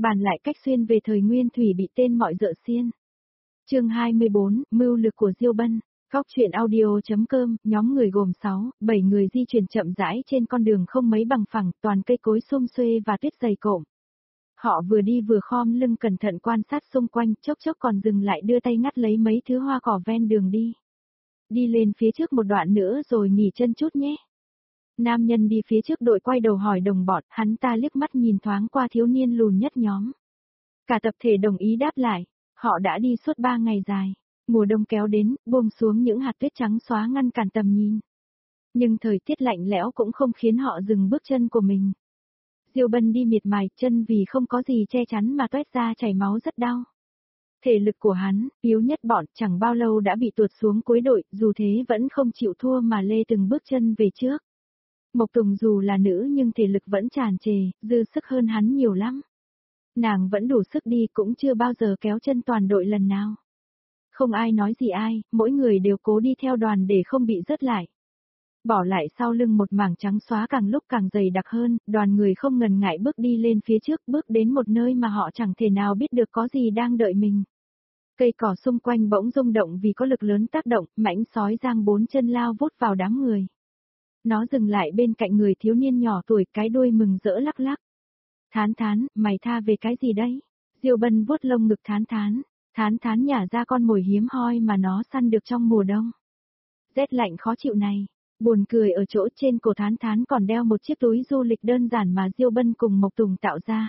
Bàn lại cách xuyên về thời Nguyên Thủy bị tên mọi dợ xiên. Chương 24, mưu lược của Diêu Bân. Góc truyện audio.com, nhóm người gồm 6, 7 người di chuyển chậm rãi trên con đường không mấy bằng phẳng, toàn cây cối sum xuê và tuyết dày cộm. Họ vừa đi vừa khom lưng cẩn thận quan sát xung quanh, chốc chốc còn dừng lại đưa tay ngắt lấy mấy thứ hoa cỏ ven đường đi. Đi lên phía trước một đoạn nữa rồi nghỉ chân chút nhé. Nam nhân đi phía trước đội quay đầu hỏi đồng bọn, hắn ta liếc mắt nhìn thoáng qua thiếu niên lùn nhất nhóm. Cả tập thể đồng ý đáp lại, họ đã đi suốt 3 ngày dài. Mùa đông kéo đến, buông xuống những hạt tuyết trắng xóa ngăn cản tầm nhìn. Nhưng thời tiết lạnh lẽo cũng không khiến họ dừng bước chân của mình. Diêu Bân đi miệt mài, chân vì không có gì che chắn mà toét ra chảy máu rất đau. Thể lực của hắn, yếu nhất bọn, chẳng bao lâu đã bị tuột xuống cuối đội, dù thế vẫn không chịu thua mà lê từng bước chân về trước. Mộc Tùng dù là nữ nhưng thể lực vẫn tràn trề, dư sức hơn hắn nhiều lắm. Nàng vẫn đủ sức đi, cũng chưa bao giờ kéo chân toàn đội lần nào. Không ai nói gì ai, mỗi người đều cố đi theo đoàn để không bị rớt lại. Bỏ lại sau lưng một mảng trắng xóa càng lúc càng dày đặc hơn, đoàn người không ngần ngại bước đi lên phía trước, bước đến một nơi mà họ chẳng thể nào biết được có gì đang đợi mình. Cây cỏ xung quanh bỗng rung động vì có lực lớn tác động, mãnh sói giang 4 chân lao vút vào đám người. Nó dừng lại bên cạnh người thiếu niên nhỏ tuổi, cái đuôi mừng rỡ lắc lắc. Thán thán, mày tha về cái gì đấy? Diêu Bân vuốt lông ngực thán thán. Thán thán nhả ra con mồi hiếm hoi mà nó săn được trong mùa đông. Rét lạnh khó chịu này, buồn cười ở chỗ trên cổ thán thán còn đeo một chiếc túi du lịch đơn giản mà Diêu Bân cùng Mộc Tùng tạo ra.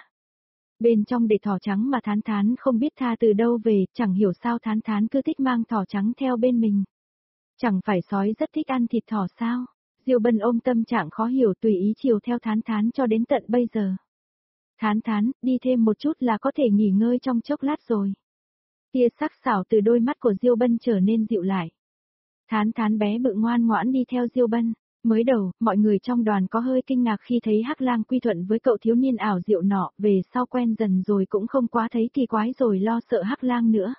Bên trong để thỏ trắng mà thán thán không biết tha từ đâu về, chẳng hiểu sao thán thán cứ thích mang thỏ trắng theo bên mình. Chẳng phải sói rất thích ăn thịt thỏ sao? Diêu Bân ôm tâm trạng khó hiểu tùy ý chiều theo thán thán cho đến tận bây giờ. Thán thán, đi thêm một chút là có thể nghỉ ngơi trong chốc lát rồi. Tia sắc sảo từ đôi mắt của Diêu Bân trở nên dịu lại. Thán thán bé bự ngoan ngoãn đi theo Diêu Bân. Mới đầu, mọi người trong đoàn có hơi kinh ngạc khi thấy Hắc Lang quy thuận với cậu thiếu niên ảo diệu nọ, về sau quen dần rồi cũng không quá thấy kỳ quái rồi lo sợ Hắc Lang nữa.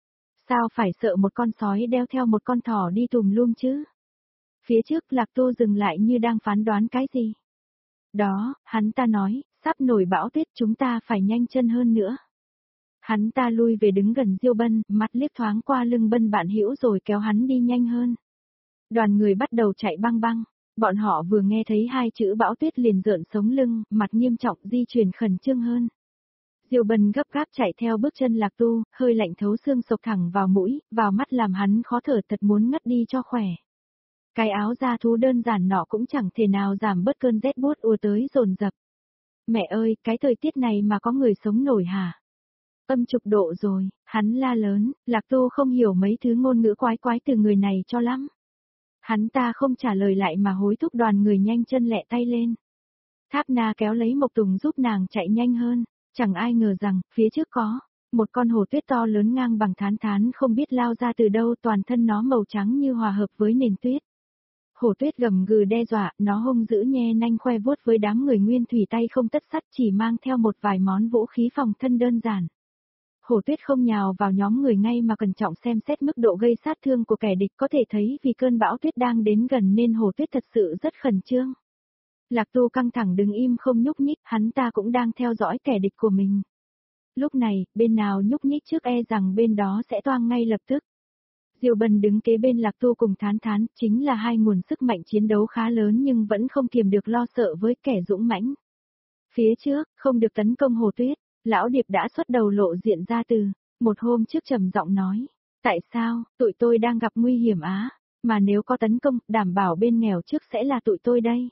Sao phải sợ một con sói đeo theo một con thỏ đi tùm lum chứ? Phía trước Lạc Tô dừng lại như đang phán đoán cái gì. Đó, hắn ta nói, sắp nổi bão tuyết chúng ta phải nhanh chân hơn nữa. Hắn ta lui về đứng gần Diêu Bân, mắt liếc thoáng qua lưng Bân bạn hữu rồi kéo hắn đi nhanh hơn. Đoàn người bắt đầu chạy băng băng, bọn họ vừa nghe thấy hai chữ bão tuyết liền rợn sống lưng, mặt nghiêm trọng di chuyển khẩn trương hơn. Diêu Bân gấp gáp chạy theo bước chân Lạc Tu, hơi lạnh thấu xương sộc thẳng vào mũi, vào mắt làm hắn khó thở thật muốn ngất đi cho khỏe. Cái áo da thú đơn giản nọ cũng chẳng thể nào giảm bớt cơn rét buốt ùa tới dồn dập. Mẹ ơi, cái thời tiết này mà có người sống nổi hả? Âm chục độ rồi, hắn la lớn, Lạc Tu không hiểu mấy thứ ngôn ngữ quái quái từ người này cho lắm. Hắn ta không trả lời lại mà hối thúc đoàn người nhanh chân lẹ tay lên. Tháp Na kéo lấy Mộc Tùng giúp nàng chạy nhanh hơn, chẳng ai ngờ rằng, phía trước có một con hổ tuyết to lớn ngang bằng thán thán không biết lao ra từ đâu, toàn thân nó màu trắng như hòa hợp với nền tuyết. Hổ tuyết gầm gừ đe dọa, nó hung dữ nhe nanh khoe vuốt với đám người nguyên thủy tay không tất sắt chỉ mang theo một vài món vũ khí phòng thân đơn giản. Hổ tuyết không nhào vào nhóm người ngay mà cẩn trọng xem xét mức độ gây sát thương của kẻ địch, có thể thấy vì cơn bão tuyết đang đến gần nên hổ tuyết thật sự rất khẩn trương. Lạc Tu căng thẳng đứng im không nhúc nhích, hắn ta cũng đang theo dõi kẻ địch của mình. Lúc này, bên nào nhúc nhích trước e rằng bên đó sẽ toang ngay lập tức. Diêu Bân đứng kế bên Lạc Tu cùng thán thán, chính là hai nguồn sức mạnh chiến đấu khá lớn nhưng vẫn không kiềm được lo sợ với kẻ dũng mãnh. Phía trước, không được tấn công hổ tuyết. Lão Điệp đã xuất đầu lộ diện ra từ, một hôm trước trầm giọng nói, tại sao, tụi tôi đang gặp nguy hiểm á, mà nếu có tấn công, đảm bảo bên nghèo trước sẽ là tụi tôi đây.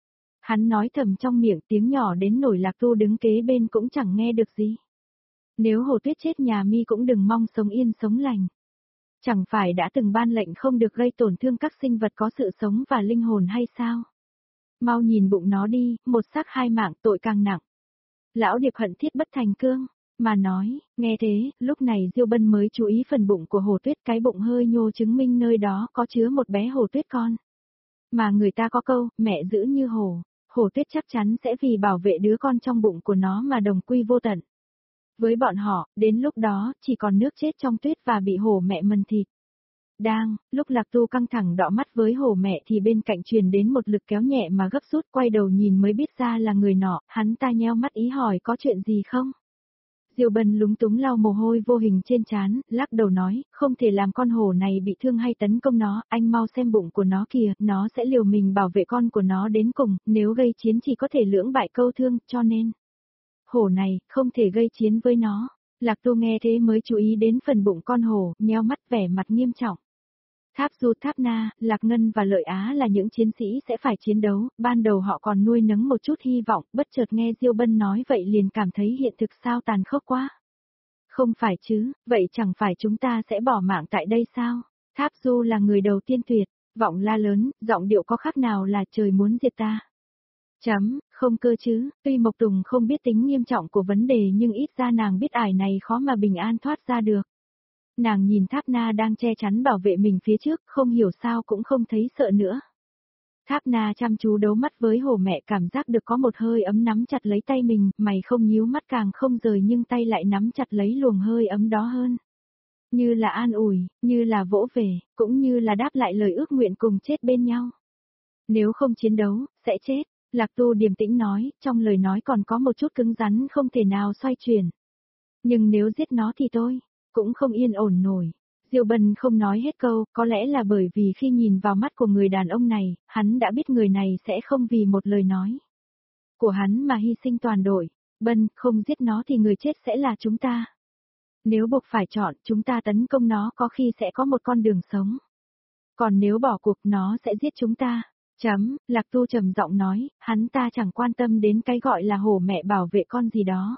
Hắn nói thầm trong miệng tiếng nhỏ đến nổi Lạc Tu đứng kế bên cũng chẳng nghe được gì. Nếu hổ tuyết chết nhà mi cũng đừng mong sống yên sống lành. Chẳng phải đã từng ban lệnh không được gây tổn thương các sinh vật có sự sống và linh hồn hay sao? Mau nhìn bụng nó đi, một xác hai mạng tội càng nặng. Lão Điệp hận thiết bất thành cương, mà nói, nghe thế, lúc này Diêu Bân mới chú ý phần bụng của hổ tuyết, cái bụng hơi nhô chứng minh nơi đó có chứa một bé hổ tuyết con. Mà người ta có câu, mẹ giữ như hổ, hổ tuyết chắc chắn sẽ vì bảo vệ đứa con trong bụng của nó mà đồng quy vô tận. Với bọn họ, đến lúc đó, chỉ còn nước chết trong tuyết và bị hổ mẹ mần thịt. Lúc Lạc Tu căng thẳng đỏ mắt với hổ mẹ thì bên cạnh truyền đến một lực kéo nhẹ mà gấp rút, quay đầu nhìn mới biết ra là người nọ, hắn ta nheo mắt ý hỏi có chuyện gì không? Diêu Bân lúng túng lau mồ hôi vô hình trên trán, lắc đầu nói, không thể làm con hổ này bị thương hay tấn công nó, anh mau xem bụng của nó kìa, nó sẽ liều mình bảo vệ con của nó đến cùng, nếu gây chiến chỉ có thể lưỡng bại câu thương, cho nên, hổ này, không thể gây chiến với nó. Lạc Tu nghe thế mới chú ý đến phần bụng con hổ, nheo mắt vẻ mặt nghiêm trọng. Tháp Du, Tháp Na, Lạc Ngân và Lợi Á là những chiến sĩ sẽ phải chiến đấu, ban đầu họ còn nuôi nấng một chút hy vọng, bất chợt nghe Diêu Bân nói vậy liền cảm thấy hiện thực sao tàn khốc quá. Không phải chứ, vậy chẳng phải chúng ta sẽ bỏ mạng tại đây sao? Tháp Du là người đầu tiên tuyệt, vọng la lớn, giọng điệu có khác nào là trời muốn diệt ta. Không cơ chứ, tuy Mộc Tùng không biết tính nghiêm trọng của vấn đề nhưng ít ra nàng biết ải này khó mà bình an thoát ra được. Nàng nhìn Tháp Na đang che chắn bảo vệ mình phía trước, không hiểu sao cũng không thấy sợ nữa. Tháp Na chăm chú đấu mắt với hổ mẹ, cảm giác được có một hơi ấm nắm chặt lấy tay mình, mày không nhíu mắt càng không rời nhưng tay lại nắm chặt lấy luồng hơi ấm đó hơn. Như là an ủi, như là vỗ về, cũng như là đáp lại lời ước nguyện cùng chết bên nhau. Nếu không chiến đấu, sẽ chết, Lạc Tu điềm tĩnh nói, trong lời nói còn có một chút cứng rắn không thể nào xoay chuyển. Nhưng nếu giết nó thì tôi cũng không yên ổn nổi. Diêu Bân không nói hết câu, có lẽ là bởi vì khi nhìn vào mắt của người đàn ông này, hắn đã biết người này sẽ không vì một lời nói của hắn mà hy sinh toàn đội. Bân, không giết nó thì người chết sẽ là chúng ta. Nếu buộc phải chọn, chúng ta tấn công nó có khi sẽ có một con đường sống. Còn nếu bỏ cuộc nó sẽ giết chúng ta. Lạc Tu trầm giọng nói, hắn ta chẳng quan tâm đến cái gọi là hổ mẹ bảo vệ con gì đó.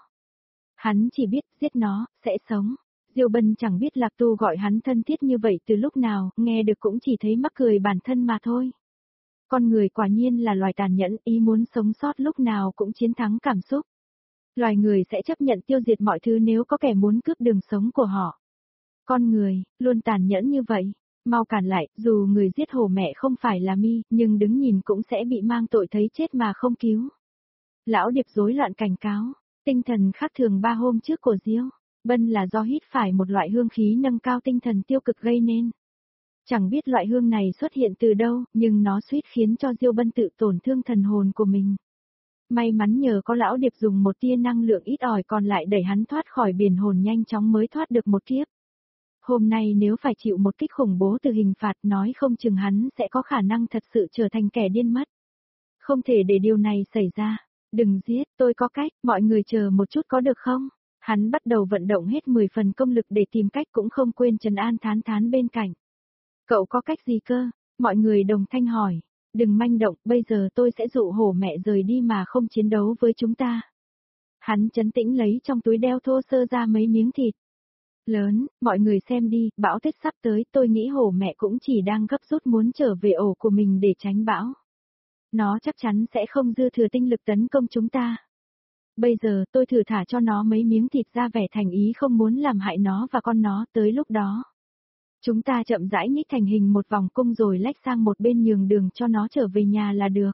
Hắn chỉ biết giết nó, sẽ sống. Diêu Bân chẳng biết Lạc Tu gọi hắn thân thiết như vậy từ lúc nào, nghe được cũng chỉ thấy mắc cười bản thân mà thôi. Con người quả nhiên là loài tàn nhẫn, ý muốn sống sót lúc nào cũng chiến thắng cảm xúc. Loài người sẽ chấp nhận tiêu diệt mọi thứ nếu có kẻ muốn cướp đường sống của họ. Con người, luôn tàn nhẫn như vậy. Mau cản lại, dù người giết hổ mẹ không phải là mi, nhưng đứng nhìn cũng sẽ bị mang tội thấy chết mà không cứu. Lão Điệp rối loạn cảnh cáo, tinh thần khác thường 3 hôm trước của Diêu Bân là do hít phải một loại hương khí nâng cao tinh thần tiêu cực gây nên. Chẳng biết loại hương này xuất hiện từ đâu, nhưng nó suýt khiến cho Diêu Bân tự tổn thương thần hồn của mình. May mắn nhờ có Lão Điệp dùng một tia năng lượng ít ỏi còn lại đẩy hắn thoát khỏi biển hồn nhanh chóng mới thoát được một kiếp. Hôm nay nếu phải chịu một kích khủng bố từ hình phạt nói không chừng hắn sẽ có khả năng thật sự trở thành kẻ điên mất. Không thể để điều này xảy ra. Đừng giết, tôi có cách, mọi người chờ một chút có được không? Hắn bắt đầu vận động hết 10 phần công lực để tìm cách cũng không quên trấn an thán bên cạnh. Cậu có cách gì cơ? Mọi người đồng thanh hỏi. Đừng manh động, bây giờ tôi sẽ dụ hổ mẹ rời đi mà không chiến đấu với chúng ta. Hắn trấn tĩnh lấy trong túi đeo thô sơ ra mấy miếng thịt lớn, mọi người xem đi, bão tuyết sắp tới, tôi nghĩ hổ mẹ cũng chỉ đang gấp rút muốn trở về ổ của mình để tránh bão. Nó chắc chắn sẽ không dư thừa tinh lực tấn công chúng ta. Bây giờ tôi thử thả cho nó mấy miếng thịt ra vẻ thành ý không muốn làm hại nó và con nó, tới lúc đó. Chúng ta chậm rãi nhích thành hình một vòng cung rồi lách sang một bên nhường đường cho nó trở về nhà là được.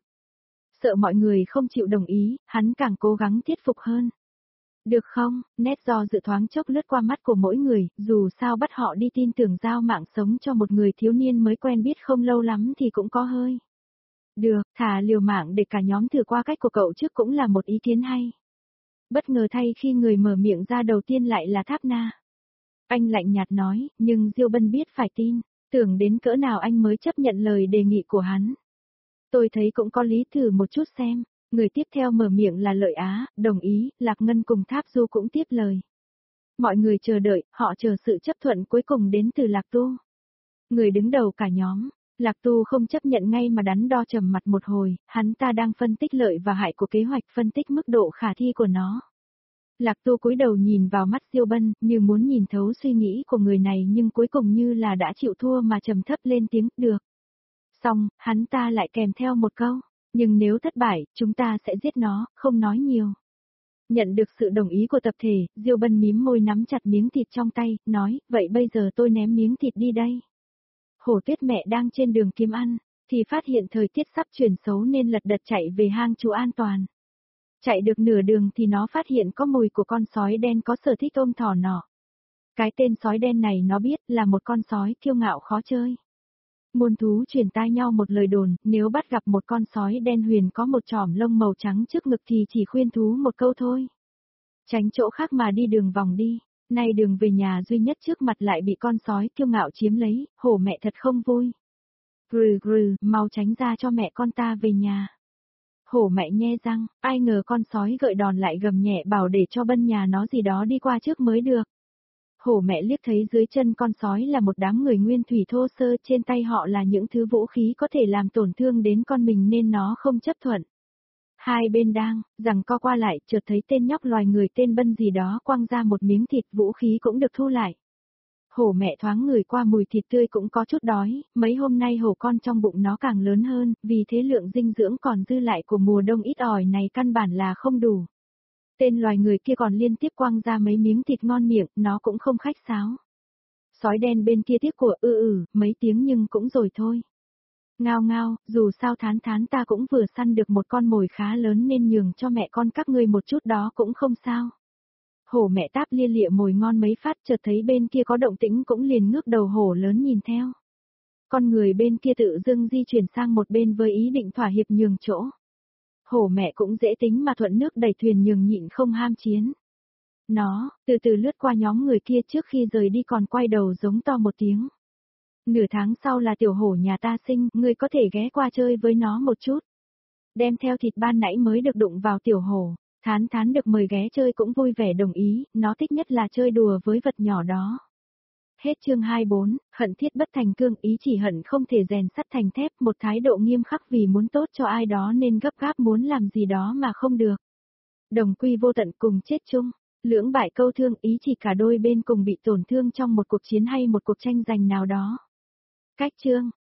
Sợ mọi người không chịu đồng ý, hắn càng cố gắng thuyết phục hơn. Được không, nét do dự thoáng chốc lướt qua mắt của mỗi người, dù sao bắt họ đi tin tưởng giao mạng sống cho một người thiếu niên mới quen biết không lâu lắm thì cũng có hơi. Được, thả liều mạng để cả nhóm thử qua cách của cậu trước cũng là một ý kiến hay. Bất ngờ thay khi người mở miệng ra đầu tiên lại là Tháp Na. Anh lạnh nhạt nói, nhưng Diêu Bân biết phải tin, tưởng đến cỡ nào anh mới chấp nhận lời đề nghị của hắn. Tôi thấy cũng có lý, thử một chút xem. Người tiếp theo mở miệng là Lợi Á, đồng ý, Lạc Ngân cùng Tháp Du cũng tiếp lời. Mọi người chờ đợi, họ chờ sự chấp thuận cuối cùng đến từ Lạc Tu. Người đứng đầu cả nhóm, Lạc Tu không chấp nhận ngay mà đắn đo trầm mặt một hồi, hắn ta đang phân tích lợi và hại của kế hoạch, phân tích mức độ khả thi của nó. Lạc Tu cúi đầu nhìn vào mắt Diêu Bân, như muốn nhìn thấu suy nghĩ của người này nhưng cuối cùng như là đã chịu thua mà trầm thấp lên tiếng, được. Xong, hắn ta lại kèm theo một câu. Nhưng nếu thất bại, chúng ta sẽ giết nó, không nói nhiều. Nhận được sự đồng ý của tập thể, Diêu Bân mím môi nắm chặt miếng thịt trong tay, nói, vậy bây giờ tôi ném miếng thịt đi đây. Hổ Tuyết mẹ đang trên đường kiếm ăn, thì phát hiện thời tiết sắp chuyển xấu nên lật đật chạy về hang trú an toàn. Chạy được nửa đường thì nó phát hiện có mùi của con sói đen có sở thích ôm thỏ nọ. Cái tên sói đen này nó biết là một con sói kiêu ngạo khó chơi. Muôn thú truyền tai nhau một lời đồn, nếu bắt gặp một con sói đen huyền có một chòm lông màu trắng trước ngực thì chỉ khuyên thú một câu thôi. Tránh chỗ khác mà đi đường vòng đi. Nay đường về nhà duy nhất trước mặt lại bị con sói kiêu ngạo chiếm lấy, hổ mẹ thật không vui. Grừ grừ, mau tránh ra cho mẹ con ta về nhà. Hổ mẹ nhe răng, ai ngờ con sói gợi đòn lại gầm nhẹ bảo để cho bân nhà nó gì đó đi qua trước mới được. Hổ mẹ liếc thấy dưới chân con sói là một đám người nguyên thủy thô sơ, trên tay họ là những thứ vũ khí có thể làm tổn thương đến con mình nên nó không chấp thuận. Hai bên đang, giằng co qua lại, chợt thấy tên nhóc loài người tên Bân gì đó quăng ra một miếng thịt, vũ khí cũng được thu lại. Hổ mẹ thoáng ngửi qua mùi thịt tươi cũng có chút đói, mấy hôm nay hổ con trong bụng nó càng lớn hơn, vì thế lượng dinh dưỡng còn dư lại của mùa đông ít ỏi này căn bản là không đủ. Tên loài người kia còn liên tiếp quăng ra mấy miếng thịt ngon miệng, nó cũng không khách sáo. Sói đen bên kia tiếc của mấy tiếng nhưng cũng rồi thôi. Ngao ngao, dù sao thán thán ta cũng vừa săn được một con mồi khá lớn nên nhường cho mẹ con các ngươi một chút đó cũng không sao. Hổ mẹ táp lia lịa mồi ngon mấy phát, chợt thấy bên kia có động tĩnh cũng liền ngước đầu hổ lớn nhìn theo. Con người bên kia tự dưng di chuyển sang một bên với ý định thỏa hiệp nhường chỗ. Hổ mẹ cũng dễ tính mà thuận nước đẩy thuyền nhường nhịn không ham chiến. Nó, từ từ lướt qua nhóm người kia trước khi rời đi còn quay đầu giống to một tiếng. Nửa tháng sau là tiểu hổ nhà ta sinh, ngươi có thể ghé qua chơi với nó một chút. Đem theo thịt ban nãy mới được đụng vào tiểu hổ, thán thán được mời ghé chơi cũng vui vẻ đồng ý, nó thích nhất là chơi đùa với vật nhỏ đó. Hết chương 24, hận thiết bất thành cương, ý chỉ hận không thể rèn sắt thành thép, một thái độ nghiêm khắc vì muốn tốt cho ai đó nên gấp gáp muốn làm gì đó mà không được. Đồng quy vô tận cùng chết chung, lưỡng bại câu thương, ý chỉ cả đôi bên cùng bị tổn thương trong một cuộc chiến hay một cuộc tranh giành nào đó. Cách chương